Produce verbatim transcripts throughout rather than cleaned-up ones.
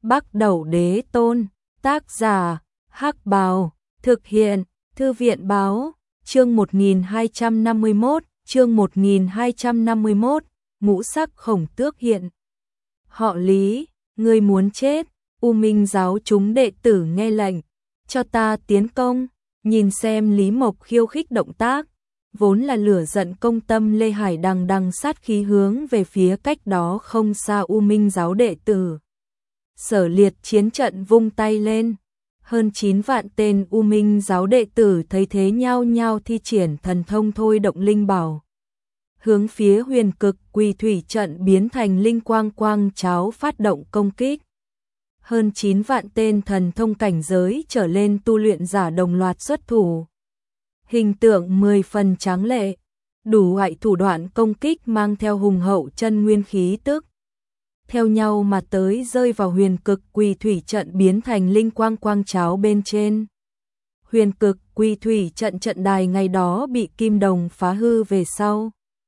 Bắc Đẩu Đế Tôn, tác giả, Hắc Bào, thực hiện, Thư viện báo, chương một nghìn hai trăm năm mươi mốt, chương một nghìn hai trăm năm mươi mốt, ngũ sắc khổng tước hiện. Họ Lý, ngươi muốn chết, U Minh giáo chúng đệ tử nghe lệnh, cho ta tiến công, nhìn xem Lý Mộc khiêu khích động tác, vốn là lửa giận công tâm Lê Hải đằng đằng sát khí hướng về phía cách đó không xa U Minh giáo đệ tử. Sở Liệt chiến trận vung tay lên, hơn chín vạn tên U Minh giáo đệ tử thấy thế nhao nhao thi triển thần thông thôi động linh bảo. Hướng phía huyền cực quỳ thủy trận biến thành linh quang quang cháo phát động công kích. Hơn chín vạn tên thần thông cảnh giới trở lên tu luyện giả đồng loạt xuất thủ. Hình tượng mười phần tráng lệ, đủ loại thủ đoạn công kích mang theo hùng hậu chân nguyên khí tức. Theo nhau mà tới rơi vào huyền cực quỳ thủy trận biến thành linh quang quang cháo bên trên. Huyền cực quỳ thủy trận trận đài ngày đó bị kim đồng phá hư về sau.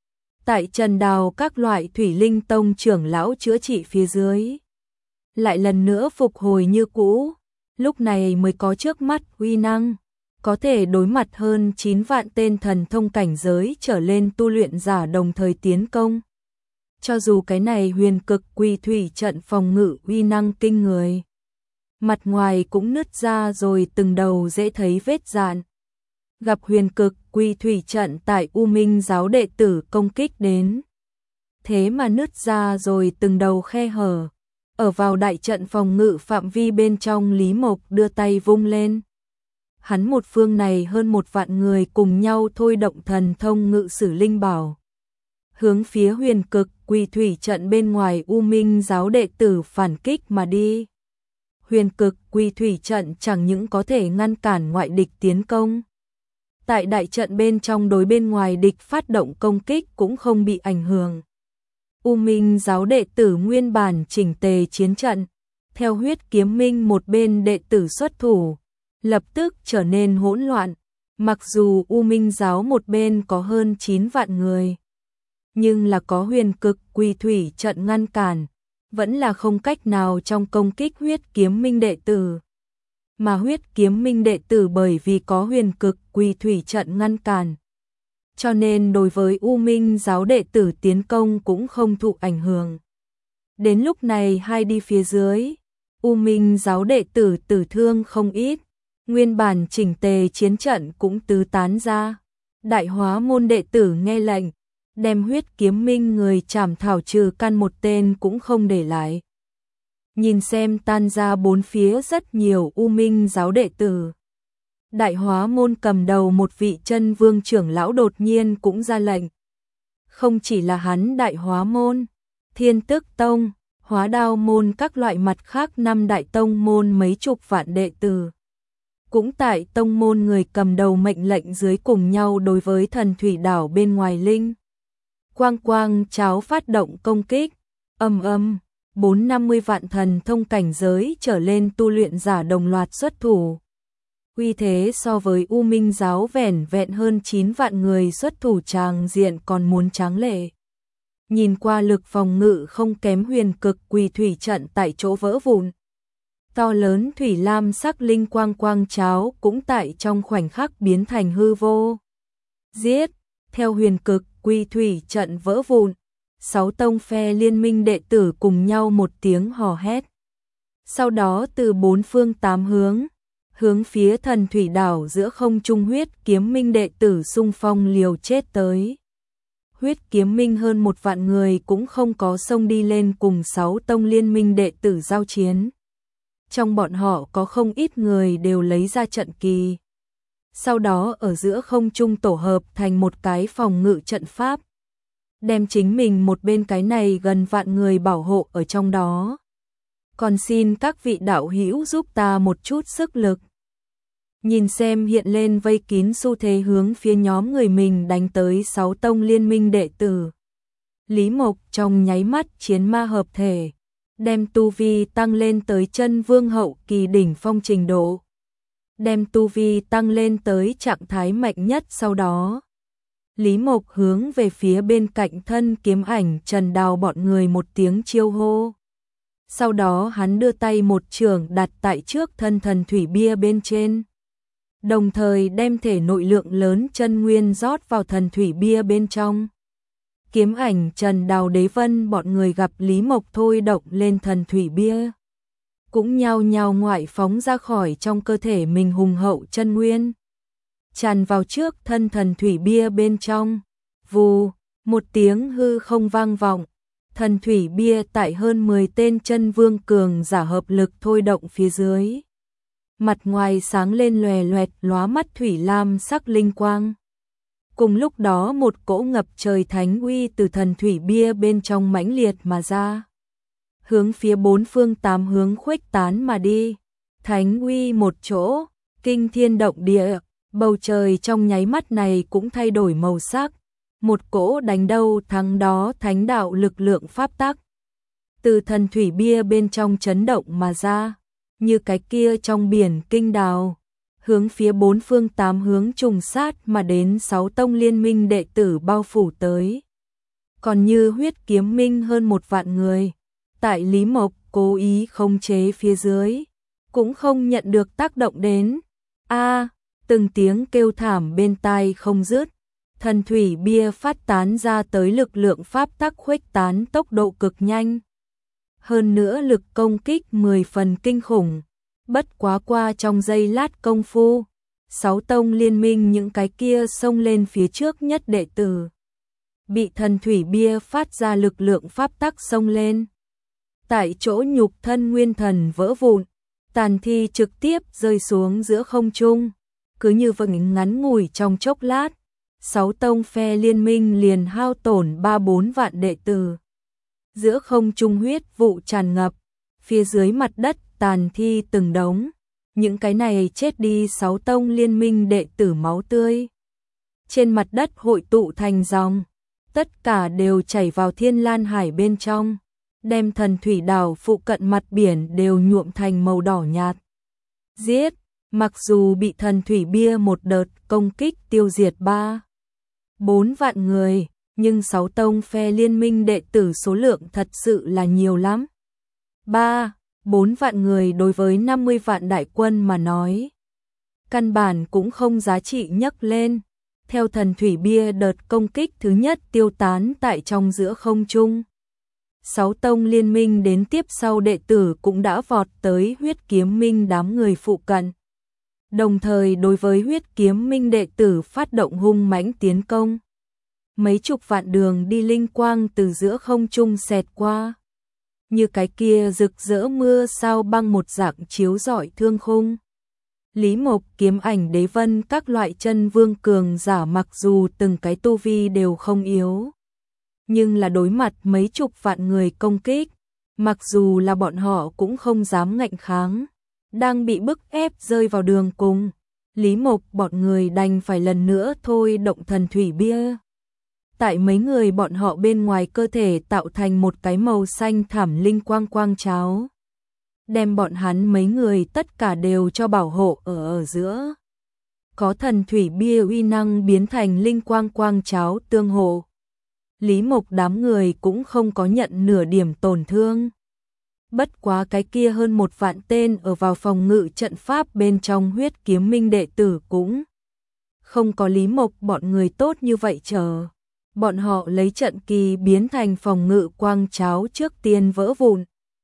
Tại Trần Đào các loại thủy linh tông trưởng lão chữa trị phía dưới. Lại lần nữa phục hồi như cũ, lúc này mới có trước mắt uy năng, có thể đối mặt hơn chín vạn tên thần thông cảnh giới trở lên tu luyện giả đồng thời tiến công. Cho dù cái này huyền cực quỳ thủy trận phòng ngự uy năng kinh người, mặt ngoài cũng nứt ra rồi từng đầu dễ thấy vết dạn. Gặp huyền cực quỳ thủy trận tại U Minh giáo đệ tử công kích đến, thế mà nứt ra rồi từng đầu khe hở. Ở vào đại trận phòng ngự phạm vi bên trong, Lý Mộc đưa tay vung lên. Hắn một phương này hơn một vạn người cùng nhau thôi động thần thông ngự sử linh bảo. Hướng phía huyền cực quỳ thủy trận bên ngoài U Minh giáo đệ tử phản kích mà đi. Huyền cực quỳ thủy trận chẳng những có thể ngăn cản ngoại địch tiến công. Tại đại trận bên trong đối bên ngoài địch phát động công kích cũng không bị ảnh hưởng. U Minh giáo đệ tử nguyên bản chỉnh tề chiến trận, theo huyết kiếm minh một bên đệ tử xuất thủ, lập tức trở nên hỗn loạn. Mặc dù U Minh giáo một bên có hơn chín vạn người, nhưng là có huyền cực quỳ thủy trận ngăn cản, vẫn là không cách nào trong công kích huyết kiếm minh đệ tử. Mà huyết kiếm minh đệ tử bởi vì có huyền cực quỳ thủy trận ngăn cản, cho nên đối với U Minh giáo đệ tử tiến công cũng không thụ ảnh hưởng. Đến lúc này hai đi phía dưới, U Minh giáo đệ tử tử thương không ít, nguyên bản chỉnh tề chiến trận cũng tứ tán ra. Đại Hóa môn đệ tử nghe lệnh, đem huyết kiếm minh người chảm thảo trừ căn một tên cũng không để lại. Nhìn xem tan ra bốn phía rất nhiều U Minh giáo đệ tử. Đại Hóa môn cầm đầu một vị chân vương trưởng lão đột nhiên cũng ra lệnh. Không chỉ là hắn Đại Hóa môn, Thiên Tức tông, Hóa Đao môn các loại mặt khác năm đại tông môn mấy chục vạn đệ tử. Cũng tại tông môn người cầm đầu mệnh lệnh dưới cùng nhau đối với thần thủy đảo bên ngoài linh. Quang quang cháo phát động công kích, âm âm, bốn năm mươi vạn thần thông cảnh giới trở lên tu luyện giả đồng loạt xuất thủ. Uy thế so với U Minh giáo vẻn vẹn hơn chín vạn người xuất thủ tràng diện còn muốn tráng lệ. Nhìn qua lực phòng ngự không kém huyền cực quỳ thủy trận tại chỗ vỡ vụn. To lớn thủy lam sắc linh quang quang cháo cũng tại trong khoảnh khắc biến thành hư vô. Giết, theo huyền cực quỳ thủy trận vỡ vụn, sáu tông phe liên minh đệ tử cùng nhau một tiếng hò hét. Sau đó từ bốn phương tám hướng, hướng phía thần thủy đảo giữa không trung huyết kiếm minh đệ tử xung phong liều chết tới. Huyết kiếm minh hơn một vạn người cũng không có xông đi lên cùng sáu tông liên minh đệ tử giao chiến. Trong bọn họ có không ít người đều lấy ra trận kỳ. Sau đó ở giữa không trung tổ hợp thành một cái phòng ngự trận pháp. Đem chính mình một bên cái này gần vạn người bảo hộ ở trong đó. Còn xin các vị đạo hữu giúp ta một chút sức lực. Nhìn xem hiện lên vây kín xu thế hướng phía nhóm người mình đánh tới sáu tông liên minh đệ tử. Lý Mộc trong nháy mắt chiến ma hợp thể, đem tu vi tăng lên tới chân vương hậu kỳ đỉnh phong trình độ. Đem tu vi tăng lên tới trạng thái mạnh nhất sau đó. Lý Mộc hướng về phía bên cạnh thân kiếm ảnh Trần Đào bọn người một tiếng chiêu hô. Sau đó hắn đưa tay một chưởng đặt tại trước thân thần thủy bia bên trên, đồng thời đem thể nội lượng lớn chân nguyên rót vào thần thủy bia bên trong. Kiếm Ảnh, Trần Đào, Đế Vân bọn người gặp Lý Mộc thôi động lên thần thủy bia, cũng nhao nhao ngoại phóng ra khỏi trong cơ thể mình hùng hậu chân nguyên, tràn vào trước thân thần thủy bia bên trong. Vù, một tiếng hư không vang vọng, thần thủy bia tại hơn mười tên chân vương cường giả hợp lực thôi động phía dưới, mặt ngoài sáng lên lòe loẹt lóa mắt thủy lam sắc linh quang. Cùng lúc đó một cỗ ngập trời thánh uy từ thần thủy bia bên trong mãnh liệt mà ra, hướng phía bốn phương tám hướng khuếch tán mà đi. Thánh uy một chỗ, kinh thiên động địa, bầu trời trong nháy mắt này cũng thay đổi màu sắc. Một cỗ đánh đâu thắng đó thánh đạo lực lượng pháp tắc từ thần thủy bia bên trong chấn động mà ra, như cái kia trong biển kinh đào, hướng phía bốn phương tám hướng trùng sát mà đến sáu tông liên minh đệ tử bao phủ tới. Còn như Huyết Kiếm Minh hơn một vạn người, tại Lý Mộc cố ý khống chế phía dưới, cũng không nhận được tác động đến. A, từng tiếng kêu thảm bên tai không dứt. Thần thủy bia phát tán ra tới lực lượng pháp tắc khuếch tán tốc độ cực nhanh. Hơn nữa lực công kích mười phần kinh khủng. Bất quá qua trong giây lát công phu, sáu tông liên minh những cái kia xông lên phía trước nhất đệ tử, bị thần thủy bia phát ra lực lượng pháp tắc xông lên. Tại chỗ nhục thân nguyên thần vỡ vụn, tàn thi trực tiếp rơi xuống giữa không trung. Cứ như vậy ngắn ngủi trong chốc lát, sáu tông phe liên minh liền hao tổn ba bốn vạn đệ tử. Giữa không trung huyết vụ tràn ngập, phía dưới mặt đất tàn thi từng đống, những cái này chết đi sáu tông liên minh đệ tử máu tươi. Trên mặt đất hội tụ thành dòng, tất cả đều chảy vào Thiên Lan Hải bên trong, đem thần thủy đảo phụ cận mặt biển đều nhuộm thành màu đỏ nhạt. Giết, mặc dù bị thần thủy bia một đợt công kích tiêu diệt ba, bốn vạn người, nhưng sáu tông phe liên minh đệ tử số lượng thật sự là nhiều lắm. Ba, bốn vạn người đối với năm mươi vạn đại quân mà nói, căn bản cũng không giá trị nhấc lên. Theo thần thủy bia đợt công kích thứ nhất tiêu tán tại trong giữa không trung, sáu tông liên minh đến tiếp sau đệ tử cũng đã vọt tới Huyết Kiếm Minh đám người phụ cận, đồng thời đối với Huyết Kiếm Minh đệ tử phát động hung mãnh tiến công. Mấy chục vạn đường đi linh quang từ giữa không trung xẹt qua, như cái kia rực rỡ mưa sao băng một dạng chiếu rọi thương khung. Lý Mộc, Kiếm Ảnh, Đế Vân các loại chân vương cường giả mặc dù từng cái tu vi đều không yếu, nhưng là đối mặt mấy chục vạn người công kích, mặc dù là bọn họ cũng không dám ngạnh kháng, đang bị bức ép rơi vào đường cùng. Lý Mộc bọn người đành phải lần nữa thôi động thần thủy bia. Tại mấy người bọn họ bên ngoài cơ thể tạo thành một cái màu xanh thảm linh quang quang cháo, đem bọn hắn mấy người tất cả đều cho bảo hộ ở ở giữa. Có thần thủy bia uy năng biến thành linh quang quang cháo tương hộ, Lý Mộc đám người cũng không có nhận nửa điểm tổn thương. Bất quá cái kia hơn một vạn tên ở vào phòng ngự trận pháp bên trong Huyết Kiếm Minh đệ tử cũng không có Lý Mộc bọn người tốt như vậy chờ. Bọn họ lấy trận kỳ biến thành phòng ngự quang cháo trước tiên vỡ vụn.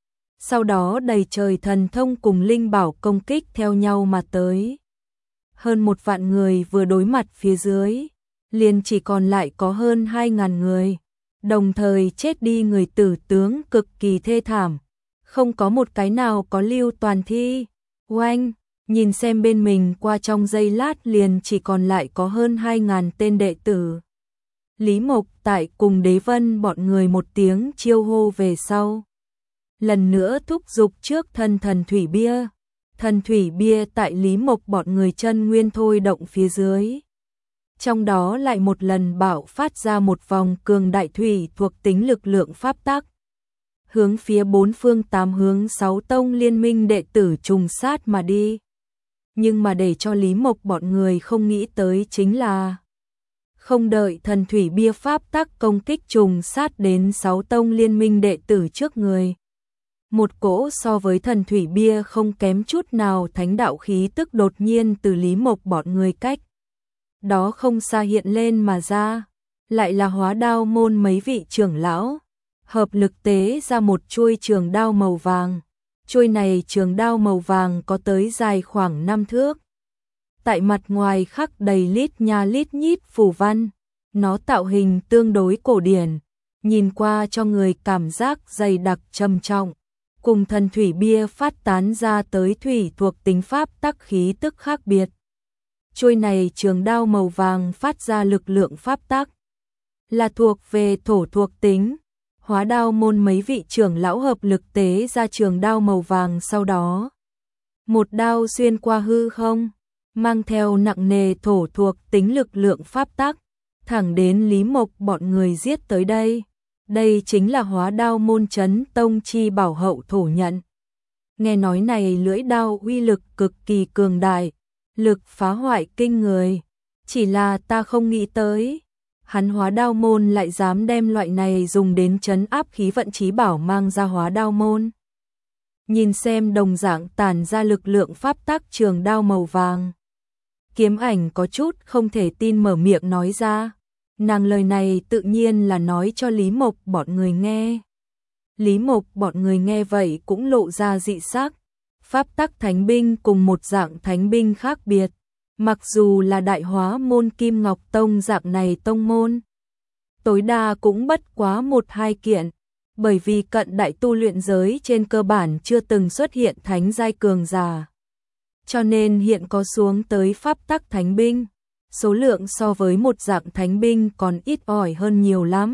Sau đó đầy trời thần thông cùng linh bảo công kích theo nhau mà tới. Hơn một vạn người vừa đối mặt phía dưới, liền chỉ còn lại có hơn hai ngàn người. Đồng thời chết đi người tử tướng cực kỳ thê thảm, không có một cái nào có lưu toàn thi. Oanh, nhìn xem bên mình qua trong giây lát liền chỉ còn lại có hơn hai ngàn tên đệ tử. Lý Mộc tại cùng Đế Vân bọn người một tiếng chiêu hô về sau, lần nữa thúc giục trước thân thần thủy bia. Thần thủy bia tại Lý Mộc bọn người chân nguyên thôi động phía dưới, trong đó lại một lần bạo phát ra một vòng cường đại thủy thuộc tính lực lượng pháp tắc, hướng phía bốn phương tám hướng sáu tông liên minh đệ tử trùng sát mà đi. Nhưng mà để cho Lý Mộc bọn người không nghĩ tới chính là, không đợi thần thủy bia pháp tắc công kích trùng sát đến sáu tông liên minh đệ tử trước người, Một cỗ so với thần thủy bia không kém chút nào thánh đạo khí tức đột nhiên từ Lý Mộc bọn người cách đó không xa hiện lên mà ra, lại là Hóa Đao môn mấy vị trưởng lão, hợp lực tế ra một chuôi trường đao màu vàng. Chuôi này trường đao màu vàng có tới dài khoảng năm thước. Tại mặt ngoài khắc đầy lít nha lít nhít phù văn, nó tạo hình tương đối cổ điển, nhìn qua cho người cảm giác dày đặc trầm trọng, cùng thần thủy bia phát tán ra tới thủy thuộc tính pháp tắc khí tức khác biệt. Chuôi này trường đao màu vàng phát ra lực lượng pháp tắc, là thuộc về thổ thuộc tính. Hóa Đao môn mấy vị trưởng lão hợp lực tế ra trường đao màu vàng, sau đó một đao xuyên qua hư không, mang theo nặng nề thổ thuộc tính lực lượng pháp tắc, thẳng đến Lý Mộc bọn người giết tới đây. Đây chính là Hóa Đao môn Chấn Tông chi bảo hậu thổ nhận. Nghe nói này lưỡi đao uy lực cực kỳ cường đại, lực phá hoại kinh người, chỉ là ta không nghĩ tới hắn Hóa Đao môn lại dám đem loại này dùng đến trấn áp khí vận chí bảo mang ra Hóa Đao môn. Nhìn xem đồng dạng tản ra lực lượng pháp tắc trường đao màu vàng, Kiếm Ảnh có chút không thể tin mở miệng nói ra. Nàng lời này tự nhiên là nói cho Lý Mộc bọn người nghe. Lý Mộc bọn người nghe vậy cũng lộ ra dị sắc. Pháp tắc thánh binh cùng một dạng thánh binh khác biệt. Mặc dù là Đại Hóa môn Kim Ngọc Tông dạng này tông môn, tối đa cũng bất quá một hai kiện, bởi vì cận đại tu luyện giới trên cơ bản chưa từng xuất hiện thánh giai cường giả. Cho nên hiện có xuống tới pháp tắc thánh binh, số lượng so với một dạng thánh binh còn ít ỏi hơn nhiều lắm.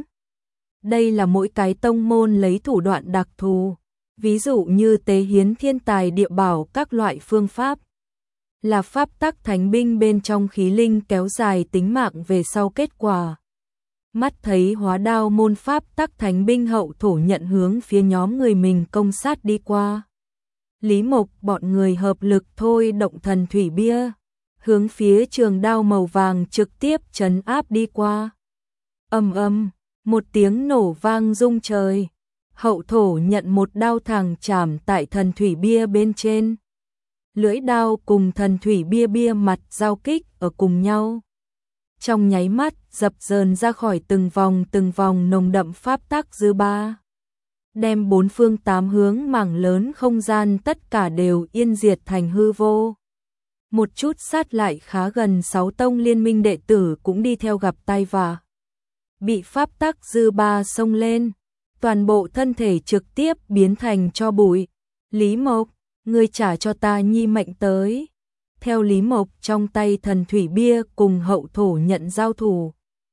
Đây là mỗi cái tông môn lấy thủ đoạn đặc thù, ví dụ như tế hiến thiên tài địa bảo các loại phương pháp, là pháp tắc thánh binh bên trong khí linh kéo dài tính mạng về sau kết quả. Mắt thấy Hóa Đao môn pháp tắc thánh binh hậu thổ nhận hướng phía nhóm người mình công sát đi qua. Lý Mộc bọn người hợp lực thôi động thần thủy bia, hướng phía trường đao màu vàng trực tiếp trấn áp đi qua. Ầm ầm, một tiếng nổ vang rung trời. Hậu thổ nhận một đao thẳng chạm tại thần thủy bia bên trên. Lưỡi đao cùng thần thủy bia bia mặt giao kích ở cùng nhau. Trong nháy mắt dập dờn ra khỏi từng vòng từng vòng nồng đậm pháp tắc dư ba, đem bốn phương tám hướng mảng lớn không gian tất cả đều yên diệt thành hư vô. Một chút sát lại khá gần sáu tông liên minh đệ tử cũng đi theo gặp tai vạ, bị pháp tắc dư ba xông lên, toàn bộ thân thể trực tiếp biến thành tro bụi. Lý Mộc, ngươi trả cho ta nhi mệnh tới. Theo Lý Mộc trong tay thần thủy bia cùng hậu thổ nhận giao thủ,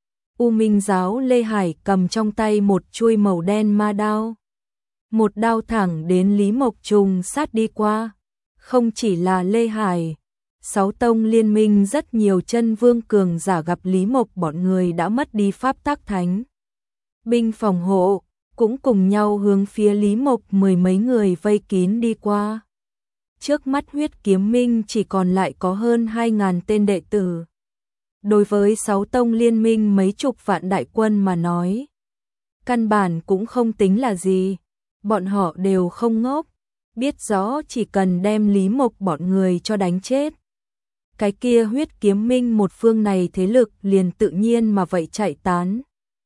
U Minh giáo Lê Hải cầm trong tay một chuôi màu đen ma đao, một đao thẳng đến Lý Mộc trùng sát đi qua. Không chỉ là Lê Hải, sáu tông liên minh rất nhiều chân vương cường giả gặp Lý Mộc bọn người đã mất đi pháp tắc thánh binh phòng hộ, cũng cùng nhau hướng phía Lý Mộc mười mấy người vây kín đi qua. Trước mắt Huyết Kiếm Minh chỉ còn lại có hơn hai ngàn tên đệ tử. Đối với sáu tông liên minh mấy chục vạn đại quân mà nói, căn bản cũng không tính là gì. Bọn họ đều không ngốc, biết rõ chỉ cần đem Lý Mộc bọn người cho đánh chết, cái kia Huyết Kiếm Minh một phương này thế lực liền tự nhiên mà vậy chạy tán.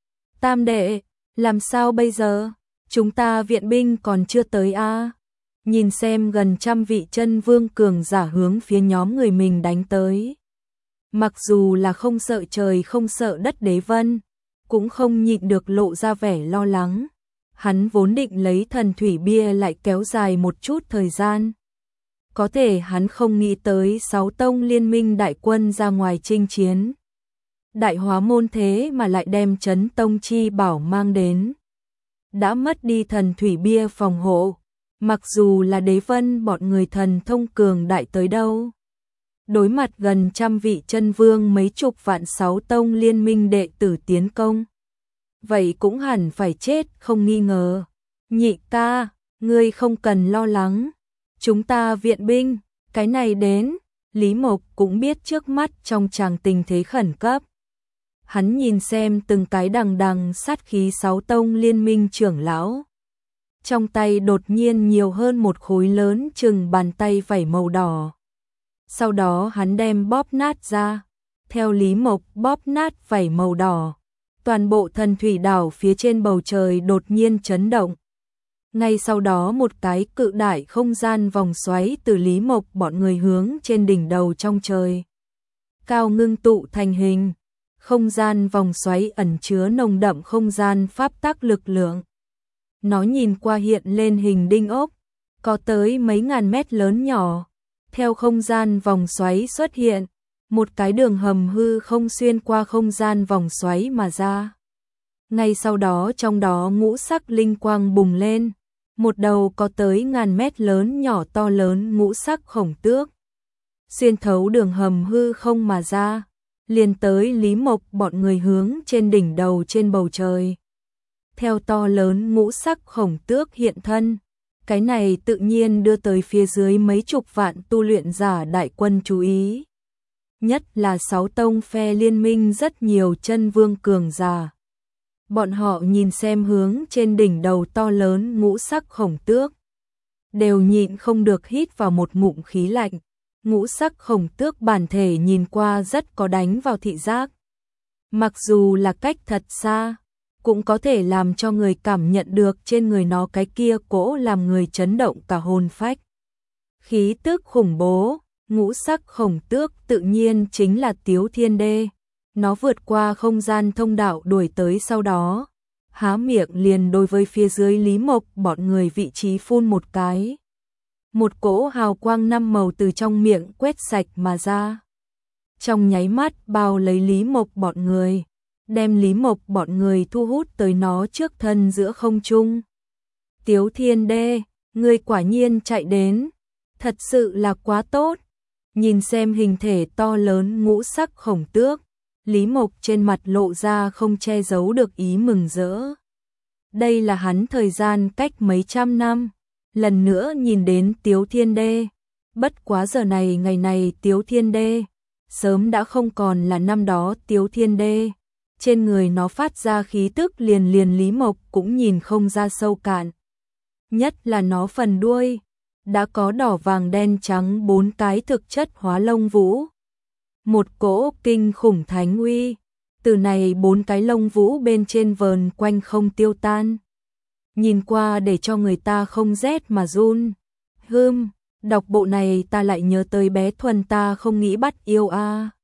Tam đệ, làm sao bây giờ? Chúng ta viện binh còn chưa tới a. À? Nhìn xem gần trăm vị chân vương cường giả hướng phía nhóm người mình đánh tới. Mặc dù là không sợ trời không sợ đất Đế Vân, cũng không nhịn được lộ ra vẻ lo lắng. Hắn vốn định lấy thần thủy bia lại kéo dài một chút thời gian. Có thể hắn không nghĩ tới sáu tông liên minh đại quân ra ngoài chinh chiến. Đại Hóa môn thế mà lại đem Chấn Tông chi bảo mang đến. Đã mất đi thần thủy bia phòng hộ, mặc dù là Đế Vân bọn người thần thông cường đại tới đâu, đối mặt gần trăm vị chân vương mấy chục vạn sáu tông liên minh đệ tử tiến công, vậy cũng hẳn phải chết không nghi ngờ. Nhị ca, ngươi không cần lo lắng, chúng ta viện binh, cái này đến. Lý Mộc cũng biết trước mắt trong tràng tình thế khẩn cấp. Hắn nhìn xem từng cái đằng đằng sát khí sáu tông liên minh trưởng lão. trong tay đột nhiên nhiều hơn một khối lớn chừng bàn tay vảy màu đỏ. Sau đó hắn đem bóp nát ra, theo Lý Mộc bóp nát vảy màu đỏ, toàn bộ thần thủy đảo phía trên bầu trời đột nhiên chấn động. Ngay sau đó một cái cự đại không gian vòng xoáy từ Lý Mộc bọn người hướng trên đỉnh đầu trong trời cao ngưng tụ thành hình. Không gian vòng xoáy ẩn chứa nồng đậm không gian pháp tắc lực lượng. Nó nhìn qua hiện lên hình đinh ốc, có tới mấy ngàn mét lớn nhỏ. Theo không gian vòng xoáy xuất hiện, một cái đường hầm hư không xuyên qua không gian vòng xoáy mà ra. Ngay sau đó trong đó ngũ sắc linh quang bùng lên, một đầu có tới ngàn mét lớn nhỏ to lớn ngũ sắc khổng tước. Xuyên thấu đường hầm hư không mà ra, liền tới Lý Mộc bọn người hướng trên đỉnh đầu trên bầu trời. Theo to lớn ngũ sắc khổng tước hiện thân, cái này tự nhiên đưa tới phía dưới mấy chục vạn tu luyện giả đại quân chú ý. Nhất là sáu tông phe liên minh rất nhiều chân vương cường giả. Bọn họ nhìn xem hướng trên đỉnh đầu to lớn ngũ sắc khổng tước, đều nhịn không được hít vào một ngụm khí lạnh. Ngũ sắc khổng tước bản thể nhìn qua rất có đánh vào thị giác. Mặc dù là cách thật xa, cũng có thể làm cho người cảm nhận được trên người nó cái kia cỗ làm người chấn động cả hồn phách. Khí tức khủng bố, ngũ sắc khổng tước tự nhiên chính là Tiếu Thiên Đê. Nó vượt qua không gian thông đạo đuổi tới sau đó, há miệng liền đối với phía dưới Lý Mộc bọn người vị trí phun một cái. Một cỗ hào quang năm màu từ trong miệng quét sạch mà ra. Trong nháy mắt bao lấy Lý Mộc bọn người, đem Lý Mộc bọn người thu hút tới nó trước thân giữa không trung. Tiếu Thiên Đê, ngươi quả nhiên chạy đến, thật sự là quá tốt. Nhìn xem hình thể to lớn ngũ sắc khổng tước, Lý Mộc trên mặt lộ ra không che giấu được ý mừng rỡ. Đây là hắn thời gian cách mấy trăm năm, lần nữa nhìn đến Tiếu Thiên Đê. Bất quá giờ này ngày này Tiếu Thiên Đê, sớm đã không còn là năm đó Tiếu Thiên Đê. Trên người nó phát ra khí tức liền liền Lý Mộc cũng nhìn không ra sâu cạn. Nhất là nó phần đuôi, đã có đỏ vàng đen trắng bốn cái thực chất hóa lông vũ. Một cỗ kinh khủng thánh uy, từ này bốn cái lông vũ bên trên vờn quanh không tiêu tan. Nhìn qua để cho người ta không rét mà run. Hừm, đọc bộ này ta lại nhớ tới bé Thuần ta không nghĩ bắt yêu a. À.